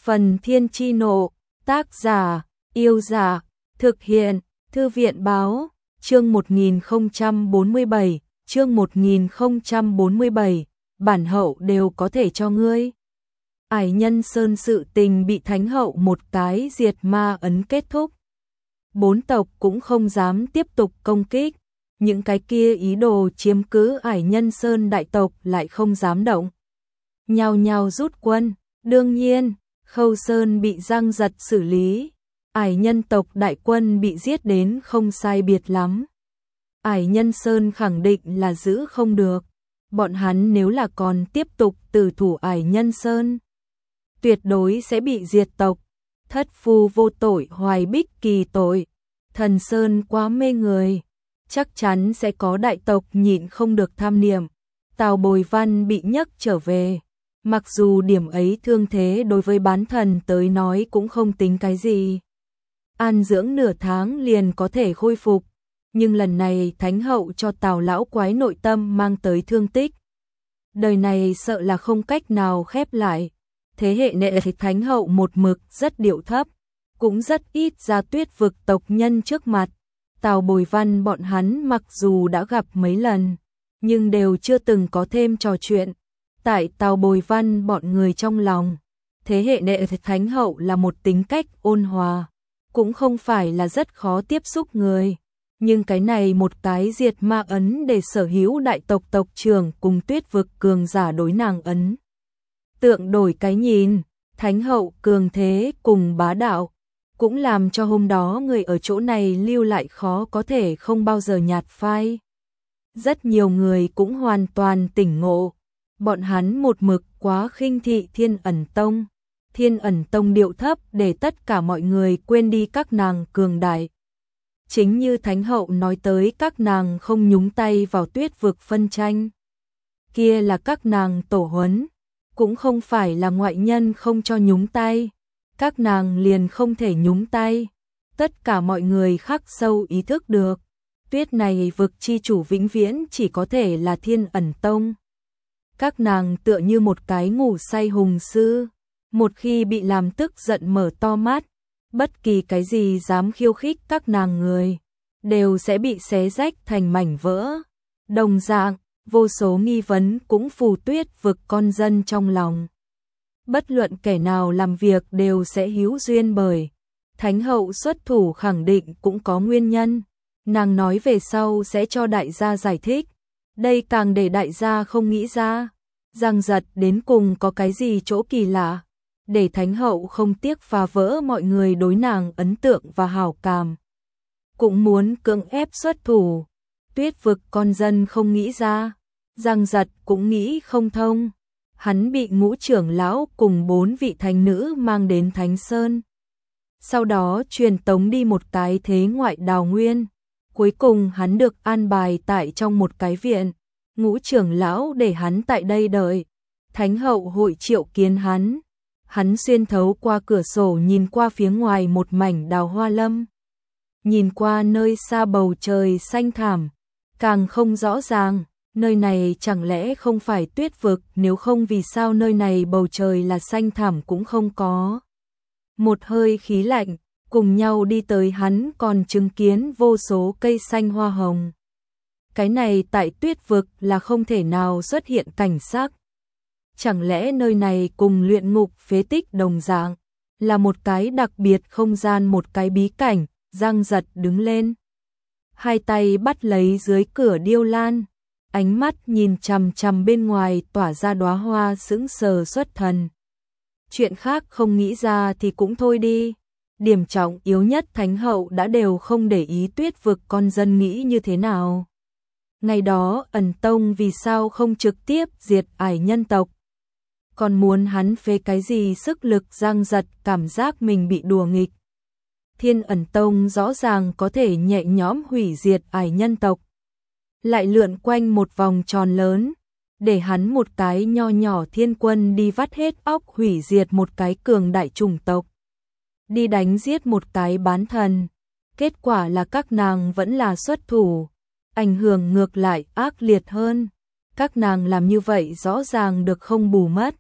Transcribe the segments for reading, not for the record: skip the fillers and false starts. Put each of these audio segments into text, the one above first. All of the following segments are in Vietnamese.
Phần Thiên Chi Nộ, tác giả, Yêu Giả, thực hiện, Thư viện Báo, chương 1047, chương 1047, bản hậu đều có thể cho ngươi. Ải Nhân Sơn sự tình bị Thánh hậu một cái diệt ma ấn kết thúc. 4 tộc cũng không dám tiếp tục công kích, những cái kia ý đồ chiếm cứ Ải Nhân Sơn đại tộc lại không dám động. Nhao nhao rút quân, đương nhiên, Khâu Sơn bị Giang Giật xử lý, Ải Nhân tộc đại quân bị giết đến không sai biệt lắm. Ải Nhân Sơn khẳng định là giữ không được, bọn hắn nếu là còn tiếp tục tử thủ Ải Nhân Sơn, tuyệt đối sẽ bị diệt tộc. Thất phu vô tội hoài bích kỳ tội, Thần Sơn quá mê người, chắc chắn sẽ có đại tộc nhịn không được tham niệm. Tào Bồi Văn bị nhấc trở về, mặc dù điểm ấy thương thế đối với bán thần tới nói cũng không tính cái gì. An dưỡng nửa tháng liền có thể khôi phục, nhưng lần này Thánh hậu cho Tào lão quái nội tâm mang tới thương tích. Đời này sợ là không cách nào khép lại. Thế hệ nệ Thánh hậu một mực rất điệu thấp, cũng rất ít ra Tuyết vực tộc nhân trước mặt. Tào Bồi Văn bọn hắn mặc dù đã gặp mấy lần, nhưng đều chưa từng có thêm trò chuyện. Tại Tào Bồi Văn bọn người trong lòng, thế hệ nệ Thánh hậu là một tính cách ôn hòa, cũng không phải là rất khó tiếp xúc người. Nhưng cái này một cái diệt ma ấn để sở hữu đại tộc tộc trưởng cùng Tuyết vực cường giả đối nàng ấn tượng đổi cái nhìn. Thánh hậu cường thế cùng bá đạo, cũng làm cho hôm đó người ở chỗ này lưu lại khó có thể không bao giờ nhạt phai. Rất nhiều người cũng hoàn toàn tỉnh ngộ, bọn hắn một mực quá khinh thị Thiên Ẩn Tông. Thiên Ẩn Tông điệu thấp để tất cả mọi người quên đi các nàng cường đại. Chính như Thánh hậu nói tới, các nàng không nhúng tay vào Tuyết vực phân tranh, kia là các nàng tổ huấn, cũng không phải là ngoại nhân không cho nhúng tay, các nàng liền không thể nhúng tay. Tất cả mọi người khắc sâu ý thức được, Tuyết này vực chi chủ vĩnh viễn chỉ có thể là Thiên Ẩn Tông. Các nàng tựa như một cái ngủ say hùng sư, một khi bị làm tức giận mở to mắt, bất kỳ cái gì dám khiêu khích các nàng người, đều sẽ bị xé rách thành mảnh vỡ. Đồng dạng, vô số nghi vấn cũng phù Tuyết vực con dân trong lòng. Bất luận kẻ nào làm việc đều sẽ hữu duyên bởi. Thánh hậu xuất thủ khẳng định cũng có nguyên nhân. Nàng nói về sau sẽ cho đại gia giải thích. Đây càng để đại gia không nghĩ ra. Giang Giật đến cùng có cái gì chỗ kỳ lạ, để Thánh hậu không tiếc phá vỡ mọi người đối nàng ấn tượng và hảo cảm, cũng muốn cưỡng ép xuất thủ. Tuyết vực con dân không nghĩ ra, Giang Giật cũng nghĩ không thông. Hắn bị Ngũ trưởng lão cùng 4 vị thánh nữ mang đến Thánh Sơn, sau đó truyền tống đi một cái thế ngoại đào nguyên. Cuối cùng hắn được an bài tại trong một cái viện, Ngũ trưởng lão để hắn tại đây đợi. Thánh hậu hội triệu kiến hắn. Hắn xuyên thấu qua cửa sổ nhìn qua phía ngoài một mảnh đào hoa lâm, nhìn qua nơi xa bầu trời xanh thẳm, càng không rõ ràng nơi này chẳng lẽ không phải Tuyết vực, nếu không vì sao nơi này bầu trời là xanh thẳm cũng không có một hơi khí lạnh. Cùng nhau đi tới hắn còn chứng kiến vô số cây xanh hoa hồng. Cái này tại Tuyết vực là không thể nào xuất hiện cảnh sắc. Chẳng lẽ nơi này cùng luyện ngục phế tích đồng dạng, là một cái đặc biệt không gian, một cái bí cảnh. Giang Giật đứng lên, hai tay bắt lấy dưới cửa điêu lan, ánh mắt nhìn chằm chằm bên ngoài tỏa ra đóa hoa, sững sờ xuất thần. Chuyện khác không nghĩ ra thì cũng thôi đi, điểm trọng yếu nhất Thánh hậu đã đều không để ý Tuyết vực con dân nghĩ như thế nào. Ngày đó Ẩn Tông vì sao không trực tiếp diệt Ải Nhân tộc, còn muốn hắn phế cái gì sức lực. Giang Giật cảm giác mình bị đùa nghịch. Thiên Ẩn Tông rõ ràng có thể nhẹ nhõm hủy diệt Ải Nhân tộc, lại lượn quanh một vòng tròn lớn, để hắn một cái nho nhỏ thiên quân đi vắt hết óc hủy diệt một cái cường đại chủng tộc, đi đánh giết một cái bán thần. Kết quả là các nàng vẫn là xuất thủ, ảnh hưởng ngược lại ác liệt hơn. Các nàng làm như vậy rõ ràng được không bù mất.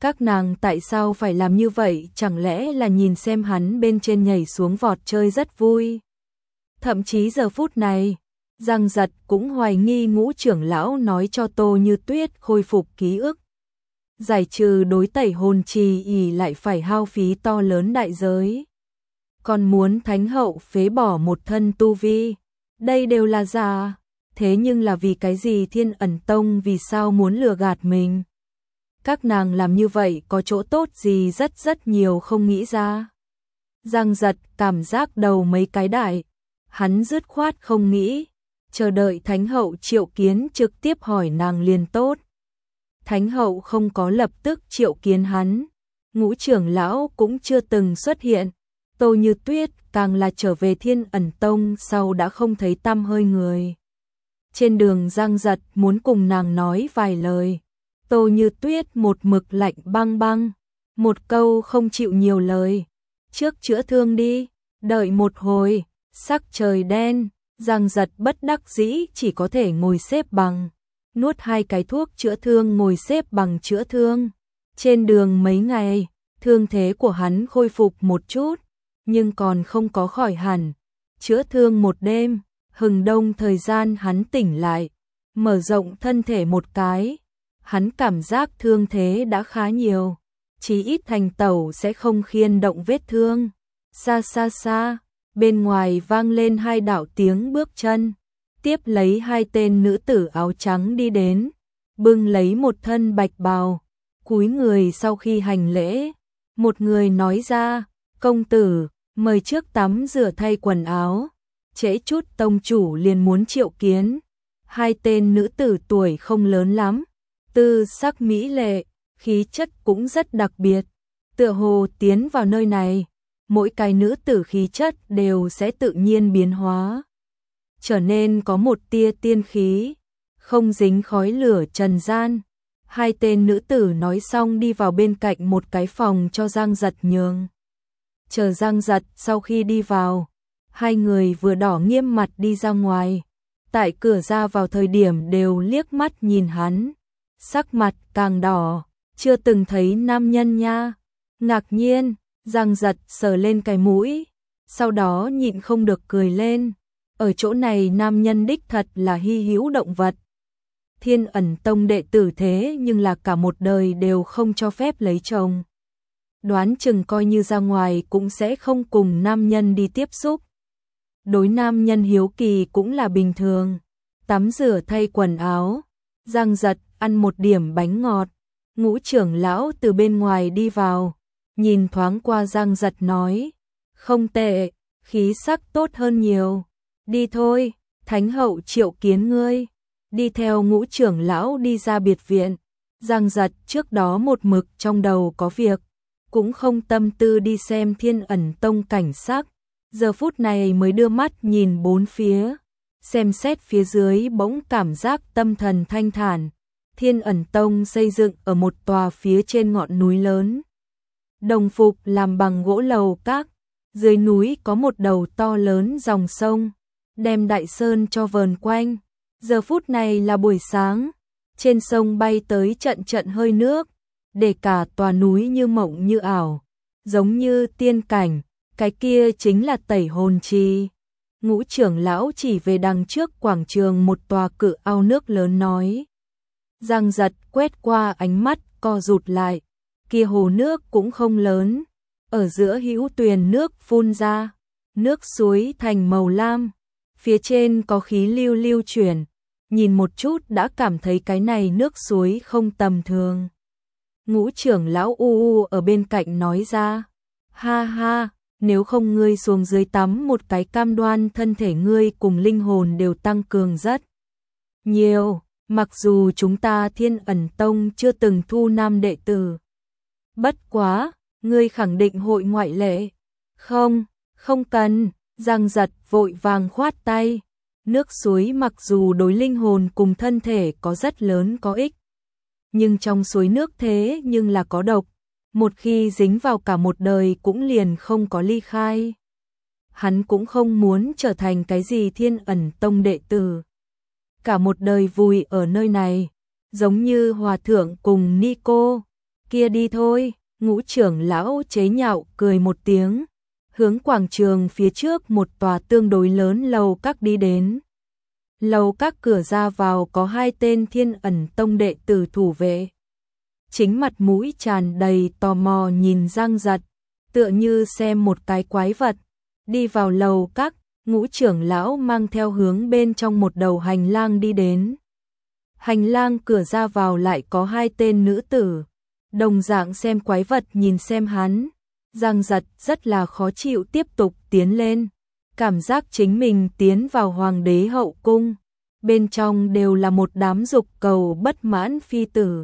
Các nàng tại sao phải làm như vậy, chẳng lẽ là nhìn xem hắn bên trên nhảy xuống vọt chơi rất vui. Thậm chí giờ phút này, Giang Giật cũng hoài nghi Ngũ trưởng lão nói cho Tô Như Tuyết khôi phục ký ức. Giải trừ đối tẩy hồn trì ỉ lại phải hao phí to lớn đại giới. Còn muốn thánh hậu phế bỏ một thân tu vi, đây đều là giả. Thế nhưng là vì cái gì Thiên Ẩn Tông vì sao muốn lừa gạt mình? Các nàng làm như vậy có chỗ tốt gì rất nhiều không nghĩ ra. Giang Giật cảm giác đầu mấy cái đại, hắn dứt khoát không nghĩ, chờ đợi Thánh hậu triệu kiến trực tiếp hỏi nàng liền tốt. Thánh hậu không có lập tức triệu kiến hắn, Ngũ trưởng lão cũng chưa từng xuất hiện, Tô Như Tuyết càng là trở về Thiên Ẩn Tông sau đã không thấy tăm hơi người. Trên đường Giang Giật muốn cùng nàng nói vài lời, Tô Như Tuyết một mực lạnh băng băng, một câu không chịu nhiều lời. Trước chữa thương đi, đợi một hồi, sắc trời đen, Giang Giật bất đắc dĩ chỉ có thể ngồi xếp bằng, nuốt 2 cái thuốc chữa thương ngồi xếp bằng chữa thương. Trên đường mấy ngày, thương thế của hắn khôi phục một chút, nhưng còn không có khỏi hẳn. Chữa thương một đêm, hừng đông thời gian hắn tỉnh lại, mở rộng thân thể một cái, hắn cảm giác thương thế đã khá nhiều, chí ít thành tẩu sẽ không khiên động vết thương. Xa xa xa, bên ngoài vang lên 2 đạo tiếng bước chân, tiếp lấy 2 tên nữ tử áo trắng đi đến, bưng lấy một thân bạch bào, cúi người sau khi hành lễ, một người nói ra, công tử, mời trước tắm rửa thay quần áo, trễ chút tông chủ liền muốn triệu kiến. 2 tên nữ tử tuổi không lớn lắm, tư sắc mỹ lệ, khí chất cũng rất đặc biệt, tựa hồ tiến vào nơi này, mỗi cái nữ tử khí chất đều sẽ tự nhiên biến hóa, trở nên có một tia tiên khí, không dính khói lửa trần gian. 2 tên nữ tử nói xong đi vào bên cạnh một cái phòng cho Giang Giật nhường. Chờ Giang Giật sau khi đi vào, 2 người vừa đỏ nghiêm mặt đi ra ngoài, tại cửa ra vào thời điểm đều liếc mắt nhìn hắn, sắc mặt càng đỏ, chưa từng thấy nam nhân nha. Ngạc nhiên, Giang Giật sờ lên cái mũi, sau đó nhịn không được cười lên, ở chỗ này nam nhân đích thật là hy hữu động vật. Thiên Ẩn Tông đệ tử thế nhưng là cả một đời đều không cho phép lấy chồng. Đoán chừng coi như ra ngoài cũng sẽ không cùng nam nhân đi tiếp xúc. Đối nam nhân hiếu kỳ cũng là bình thường. Tắm rửa thay quần áo, Giang Giật ăn một điểm bánh ngọt. Ngũ trưởng lão từ bên ngoài đi vào, nhìn thoáng qua Giang Giật nói, không tệ, khí sắc tốt hơn nhiều. Đi thôi, Thánh hậu triệu kiến ngươi. Đi theo Ngũ trưởng lão đi ra biệt viện. Giang Giật trước đó một mực trong đầu có việc, cũng không tâm tư đi xem Thiên Ẩn Tông cảnh sắc, giờ phút này mới đưa mắt nhìn bốn phía, xem xét phía dưới bỗng cảm giác tâm thần thanh thản. Thiên Ẩn Tông xây dựng ở một tòa phía trên ngọn núi lớn, đồng phục làm bằng gỗ lầu các, dưới núi có một đầu to lớn dòng sông, đem đại sơn cho vờn quanh. Giờ phút này là buổi sáng, trên sông bay tới trận trận hơi nước, để cả tòa núi như mộng như ảo, giống như tiên cảnh, cái kia chính là tẩy hồn trì. Ngũ trưởng lão chỉ về đằng trước quảng trường một tòa cự ao nước lớn nói. Giang Giật quét qua ánh mắt co rụt lại, kia hồ nước cũng không lớn, ở giữa hữu tuyền nước phun ra, nước suối thành màu lam, phía trên có khí lưu lưu chuyển, nhìn một chút đã cảm thấy cái này nước suối không tầm thường. Ngũ trưởng lão u ở bên cạnh nói ra, ha ha, nếu không ngươi xuống dưới tắm một cái cam đoan thân thể ngươi cùng linh hồn đều tăng cường rất nhiều, mặc dù chúng ta Thiên Ẩn Tông chưa từng thu nam đệ tử. Bất quá, ngươi khẳng định hội ngoại lệ. Không, không cần, Giang Giật vội vàng khoát tay. Nước suối mặc dù đối linh hồn cùng thân thể có rất lớn có ích, nhưng trong suối nước thế nhưng là có độc, một khi dính vào cả một đời cũng liền không có ly khai. Hắn cũng không muốn trở thành cái gì Thiên Ẩn Tông đệ tử, cả một đời vùi ở nơi này, giống như Hòa thượng cùng Nico, kia đi thôi, Ngũ trưởng lão chế nhạo cười một tiếng, hướng quảng trường phía trước một tòa tương đối lớn lầu các đi đến. Lầu các cửa ra vào có 2 tên Thiên Ẩn Tông đệ tử thủ vệ. Chính mặt mũi tràn đầy tò mò nhìn Giang Giật, tựa như xem một cái quái vật. Đi vào lầu các, Ngũ trưởng lão mang theo hướng bên trong một đầu hành lang đi đến. Hành lang cửa ra vào lại có 2 tên nữ tử, đồng dạng xem quái vật nhìn xem hắn. Giang Giật rất là khó chịu tiếp tục tiến lên, cảm giác chính mình tiến vào hoàng đế hậu cung, bên trong đều là một đám dục cầu bất mãn phi tử.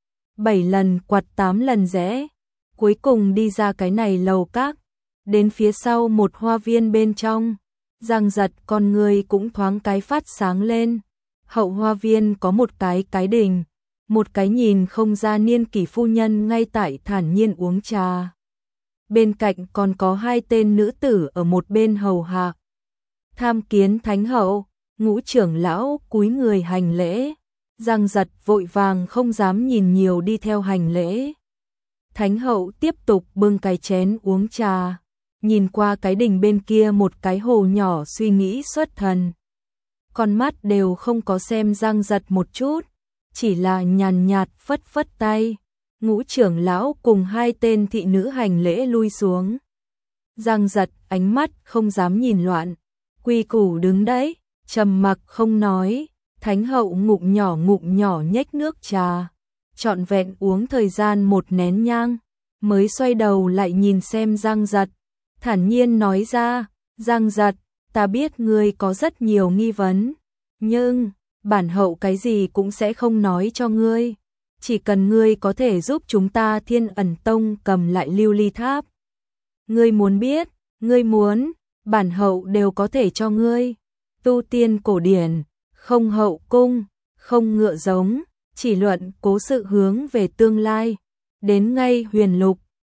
7 lần quặt 8 lần rẽ, cuối cùng đi ra cái này lầu các, đến phía sau một hoa viên bên trong. Giang Giật con người cũng thoáng cái phát sáng lên. Hậu hoa viên có một cái đình, một cái nhìn không ra niên kỷ phu nhân ngay tại thản nhiên uống trà. Bên cạnh còn có 2 tên nữ tử ở một bên hầu hạ. Tham kiến thánh hậu, Ngũ trưởng lão cúi người hành lễ. Giang Giật vội vàng không dám nhìn nhiều đi theo hành lễ. Thánh hậu tiếp tục bưng cái chén uống trà, nhìn qua cái đình bên kia một cái hồ nhỏ suy nghĩ xuất thần. Con mắt đều không có xem Giang Giật một chút, chỉ là nhàn nhạt phất phất tay. Ngũ trưởng lão cùng 2 tên thị nữ hành lễ lui xuống. Giang Giật ánh mắt không dám nhìn loạn, quy củ đứng đấy, trầm mặc không nói. Thánh hậu ngụm nhỏ nhếch nước trà, trọn vẹn uống thời gian 1 nén nhang, mới xoay đầu lại nhìn xem Giang Giật, thản nhiên nói ra, Giang Giật, ta biết ngươi có rất nhiều nghi vấn, nhưng bản hậu cái gì cũng sẽ không nói cho ngươi, chỉ cần ngươi có thể giúp chúng ta Thiên Ẩn Tông cầm lại Lưu Ly Tháp. Ngươi muốn biết, ngươi muốn, bản hậu đều có thể cho ngươi. Tu tiên cổ điển, không hậu cung, không ngựa giống, chỉ luận cố sự hướng về tương lai. Đến ngay huyền lục,